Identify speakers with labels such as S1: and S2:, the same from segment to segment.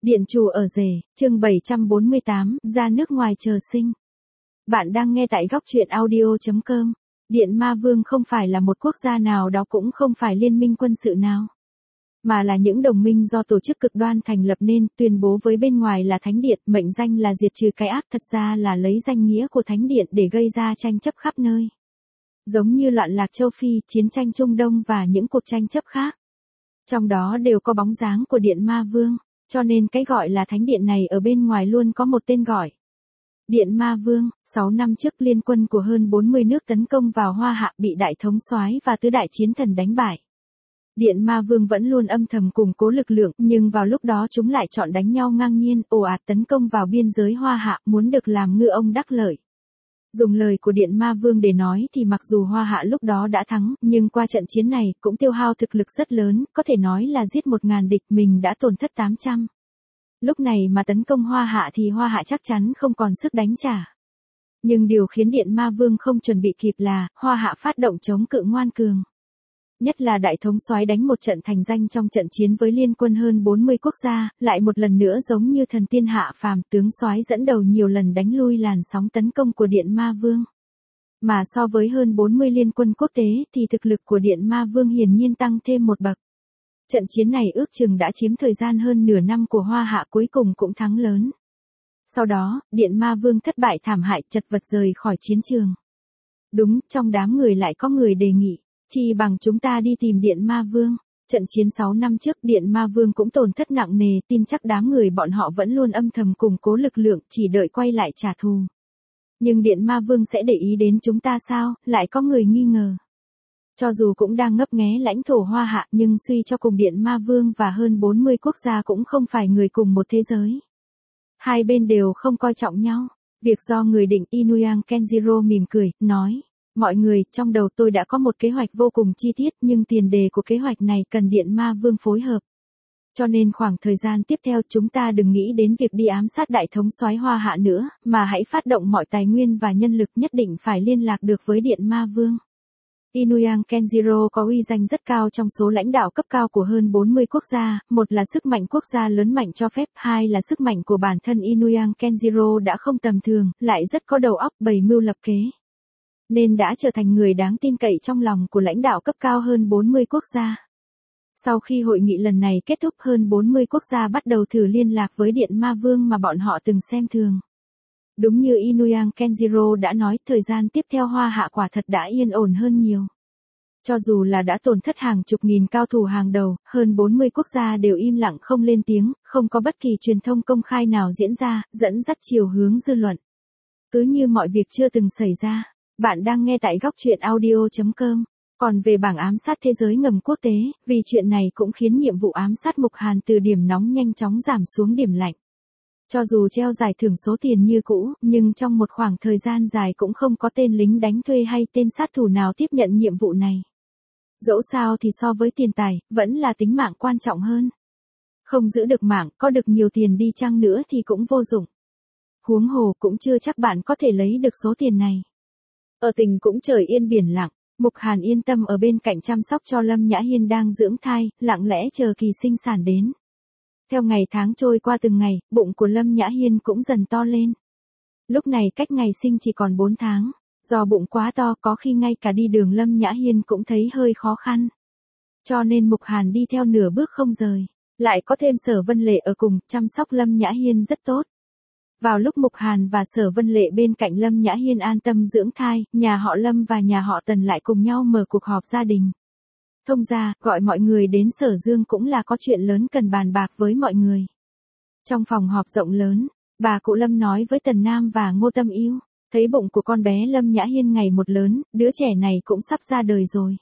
S1: Điện chủ ở rể, chương 748, ra nước ngoài chờ sinh. Bạn đang nghe tại góc truyện audio.com. Điện Ma Vương không phải là một quốc gia nào đó, cũng không phải liên minh quân sự nào, mà là những đồng minh do tổ chức cực đoan thành lập nên, tuyên bố với bên ngoài là thánh điện, mệnh danh là diệt trừ cái ác, thật ra là lấy danh nghĩa của thánh điện để gây ra tranh chấp khắp nơi. Giống như loạn lạc châu Phi, chiến tranh Trung Đông và những cuộc tranh chấp khác. Trong đó đều có bóng dáng của Điện Ma Vương, cho nên cái gọi là thánh điện này ở bên ngoài luôn có một tên gọi. Điện Ma Vương, 6 năm trước liên quân của hơn 40 nước tấn công vào Hoa Hạ, bị đại thống soái và tứ đại chiến thần đánh bại. Điện Ma Vương vẫn luôn âm thầm củng cố lực lượng, nhưng vào lúc đó chúng lại chọn đánh nhau ngang nhiên, ồ ạt tấn công vào biên giới Hoa Hạ, muốn được làm ngư ông đắc lợi. Dùng lời của Điện Ma Vương để nói thì mặc dù Hoa Hạ lúc đó đã thắng, nhưng qua trận chiến này cũng tiêu hao thực lực rất lớn, có thể nói là giết 1000 địch, mình đã tổn thất 800. Lúc này mà tấn công Hoa Hạ thì Hoa Hạ chắc chắn không còn sức đánh trả. Nhưng điều khiến Điện Ma Vương không chuẩn bị kịp là, Hoa Hạ phát động chống cự ngoan cường. Nhất là đại thống soái đánh một trận thành danh trong trận chiến với liên quân hơn 40 quốc gia, lại một lần nữa giống như thần tiên hạ phàm, tướng soái dẫn đầu nhiều lần đánh lui làn sóng tấn công của Điện Ma Vương. Mà so với hơn 40 liên quân quốc tế thì thực lực của Điện Ma Vương hiển nhiên tăng thêm một bậc. Trận chiến này ước chừng đã chiếm thời gian hơn nửa năm của Hoa Hạ, cuối cùng cũng thắng lớn. Sau đó, Điện Ma Vương thất bại thảm hại, chật vật rời khỏi chiến trường. Đúng, trong đám người lại có người đề nghị, chi bằng chúng ta đi tìm Điện Ma Vương. Trận chiến 6 năm trước Điện Ma Vương cũng tổn thất nặng nề, tin chắc đám người bọn họ vẫn luôn âm thầm củng cố lực lượng, chỉ đợi quay lại trả thù. Nhưng Điện Ma Vương sẽ để ý đến chúng ta sao, lại có người nghi ngờ. Cho dù cũng đang ngấp nghé lãnh thổ Hoa Hạ, nhưng suy cho cùng Điện Ma Vương và hơn 40 quốc gia cũng không phải người cùng một thế giới. Hai bên đều không coi trọng nhau. Việc do người định, Inuyang Kenjiro mỉm cười, nói. Mọi người, trong đầu tôi đã có một kế hoạch vô cùng chi tiết, nhưng tiền đề của kế hoạch này cần Điện Ma Vương phối hợp. Cho nên khoảng thời gian tiếp theo chúng ta đừng nghĩ đến việc đi ám sát đại thống soái Hoa Hạ nữa, mà hãy phát động mọi tài nguyên và nhân lực, nhất định phải liên lạc được với Điện Ma Vương. Inuyang Kenjiro có uy danh rất cao trong số lãnh đạo cấp cao của hơn 40 quốc gia, một là sức mạnh quốc gia lớn mạnh cho phép, hai là sức mạnh của bản thân Inuyang Kenjiro đã không tầm thường, lại rất có đầu óc bày mưu lập kế. Nên đã trở thành người đáng tin cậy trong lòng của lãnh đạo cấp cao hơn 40 quốc gia. Sau khi hội nghị lần này kết thúc, hơn 40 quốc gia bắt đầu thử liên lạc với Điện Ma Vương mà bọn họ từng xem thường. Đúng như Inuyang Kenjiro đã nói, thời gian tiếp theo Hoa Hạ quả thật đã yên ổn hơn nhiều. Cho dù là đã tổn thất hàng chục nghìn cao thủ hàng đầu, hơn 40 quốc gia đều im lặng không lên tiếng, không có bất kỳ truyền thông công khai nào diễn ra, dẫn dắt chiều hướng dư luận. Cứ như mọi việc chưa từng xảy ra. Bạn đang nghe tại góc truyện audio.com. Còn về bảng ám sát thế giới ngầm quốc tế, vì chuyện này cũng khiến nhiệm vụ ám sát Mục Hàn từ điểm nóng nhanh chóng giảm xuống điểm lạnh. Cho dù treo giải thưởng số tiền như cũ, nhưng trong một khoảng thời gian dài cũng không có tên lính đánh thuê hay tên sát thủ nào tiếp nhận nhiệm vụ này. Dẫu sao thì so với tiền tài, vẫn là tính mạng quan trọng hơn. Không giữ được mạng, có được nhiều tiền đi chăng nữa thì cũng vô dụng. Huống hồ cũng chưa chắc bạn có thể lấy được số tiền này. Ở tỉnh cũng trời yên biển lặng, Mục Hàn yên tâm ở bên cạnh chăm sóc cho Lâm Nhã Hiên đang dưỡng thai, lặng lẽ chờ kỳ sinh sản đến. Theo ngày tháng trôi qua từng ngày, bụng của Lâm Nhã Hiên cũng dần to lên. Lúc này cách ngày sinh chỉ còn 4 tháng, do bụng quá to có khi ngay cả đi đường Lâm Nhã Hiên cũng thấy hơi khó khăn. Cho nên Mục Hàn đi theo nửa bước không rời, lại có thêm Sở Vân Lệ ở cùng, chăm sóc Lâm Nhã Hiên rất tốt. Vào lúc Mục Hàn và Sở Vân Lệ bên cạnh Lâm Nhã Hiên an tâm dưỡng thai, nhà họ Lâm và nhà họ Tần lại cùng nhau mở cuộc họp gia đình. Thông ra, gọi mọi người đến Sở Dương cũng là có chuyện lớn cần bàn bạc với mọi người. Trong phòng họp rộng lớn, bà cụ Lâm nói với Tần Nam và Ngô Tâm Yêu, thấy bụng của con bé Lâm Nhã Hiên ngày một lớn, đứa trẻ này cũng sắp ra đời rồi.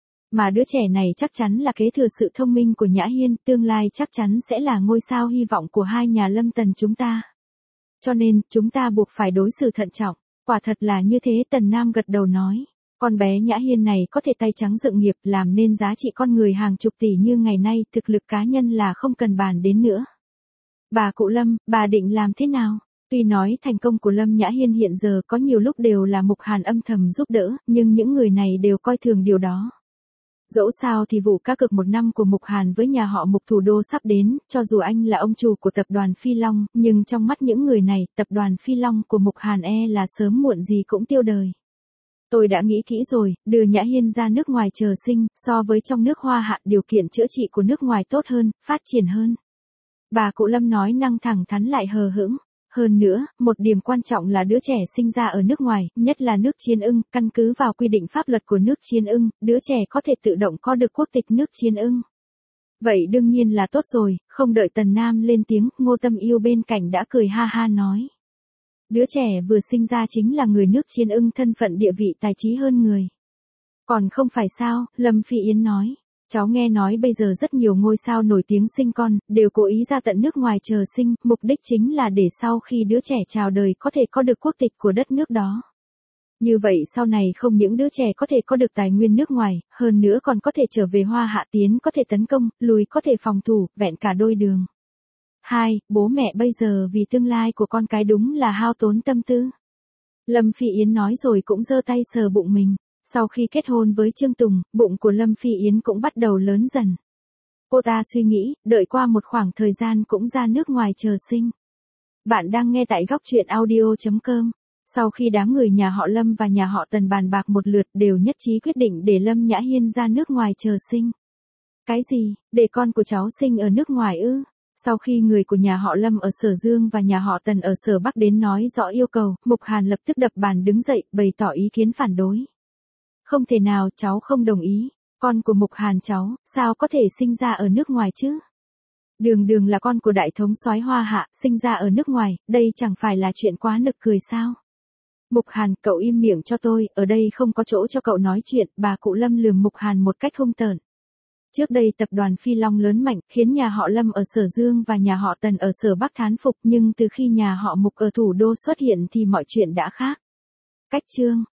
S1: Mà đứa trẻ này chắc chắn là kế thừa sự thông minh của Nhã Hiên, tương lai chắc chắn sẽ là ngôi sao hy vọng của hai nhà Lâm Tần chúng ta. Cho nên, chúng ta buộc phải đối xử thận trọng. Quả thật là như thế, Tần Nam gật đầu nói. Con bé Nhã Hiên này có thể tay trắng dựng nghiệp, làm nên giá trị con người hàng chục tỷ như ngày nay, thực lực cá nhân là không cần bàn đến nữa. Bà cụ Lâm, bà định làm thế nào? Tuy nói thành công của Lâm Nhã Hiên hiện giờ có nhiều lúc đều là Mục Hàn âm thầm giúp đỡ, nhưng những người này đều coi thường điều đó. Dẫu sao thì vụ cá cược một năm của Mục Hàn với nhà họ Mục thủ đô sắp đến, cho dù anh là ông chủ của tập đoàn Phi Long, nhưng trong mắt những người này, tập đoàn Phi Long của Mục Hàn là sớm muộn gì cũng tiêu đời. Tôi đã nghĩ kỹ rồi, đưa Nhã Hiên ra nước ngoài chờ sinh, so với trong nước Hoa Hạ điều kiện chữa trị của nước ngoài tốt hơn, phát triển hơn. Bà cụ Lâm nói năng thẳng thắn lại hờ hững. Hơn nữa, một điểm quan trọng là đứa trẻ sinh ra ở nước ngoài, nhất là nước Chiên Ưng, căn cứ vào quy định pháp luật của nước Chiên Ưng, đứa trẻ có thể tự động có được quốc tịch nước Chiên Ưng. Vậy đương nhiên là tốt rồi, không đợi Tần Nam lên tiếng, Ngô Tâm Yêu bên cạnh đã cười ha ha nói. Đứa trẻ vừa sinh ra chính là người nước Chiên Ưng, thân phận địa vị tài trí hơn người. Còn không phải sao, Lâm Phi Yến nói. Cháu nghe nói bây giờ rất nhiều ngôi sao nổi tiếng sinh con, đều cố ý ra tận nước ngoài chờ sinh, mục đích chính là để sau khi đứa trẻ chào đời có thể có được quốc tịch của đất nước đó. Như vậy sau này không những đứa trẻ có thể có được tài nguyên nước ngoài, hơn nữa còn có thể trở về Hoa Hạ, tiến có thể tấn công, lùi có thể phòng thủ, vẹn cả đôi đường. Bố mẹ bây giờ vì tương lai của con cái đúng là hao tốn tâm tư. Lâm Phi Yến nói rồi cũng giơ tay sờ bụng mình. Sau khi kết hôn với Trương Tùng, bụng của Lâm Phi Yến cũng bắt đầu lớn dần. Cô ta suy nghĩ, đợi qua một khoảng thời gian cũng ra nước ngoài chờ sinh. Bạn đang nghe tại góc truyện audio.com. Sau khi đám người nhà họ Lâm và nhà họ Tần bàn bạc một lượt đều nhất trí quyết định để Lâm Nhã Hiên ra nước ngoài chờ sinh. Cái gì, để con của cháu sinh ở nước ngoài ư? Sau khi người của nhà họ Lâm ở Sở Dương và nhà họ Tần ở Sở Bắc đến nói rõ yêu cầu, Mục Hàn lập tức đập bàn đứng dậy, bày tỏ ý kiến phản đối. Không thể nào, cháu không đồng ý. Con của Mục Hàn cháu, sao có thể sinh ra ở nước ngoài chứ? Đường đường là con của đại thống soái Hoa Hạ, sinh ra ở nước ngoài, đây chẳng phải là chuyện quá nực cười sao? Mục Hàn, cậu im miệng cho tôi, ở đây không có chỗ cho cậu nói chuyện, bà cụ Lâm lườm Mục Hàn một cách hung tợn. Trước đây tập đoàn Phi Long lớn mạnh, khiến nhà họ Lâm ở Sở Dương và nhà họ Tần ở Sở Bắc thán phục, nhưng từ khi nhà họ Mục ở thủ đô xuất hiện thì mọi chuyện đã khác. Cách chương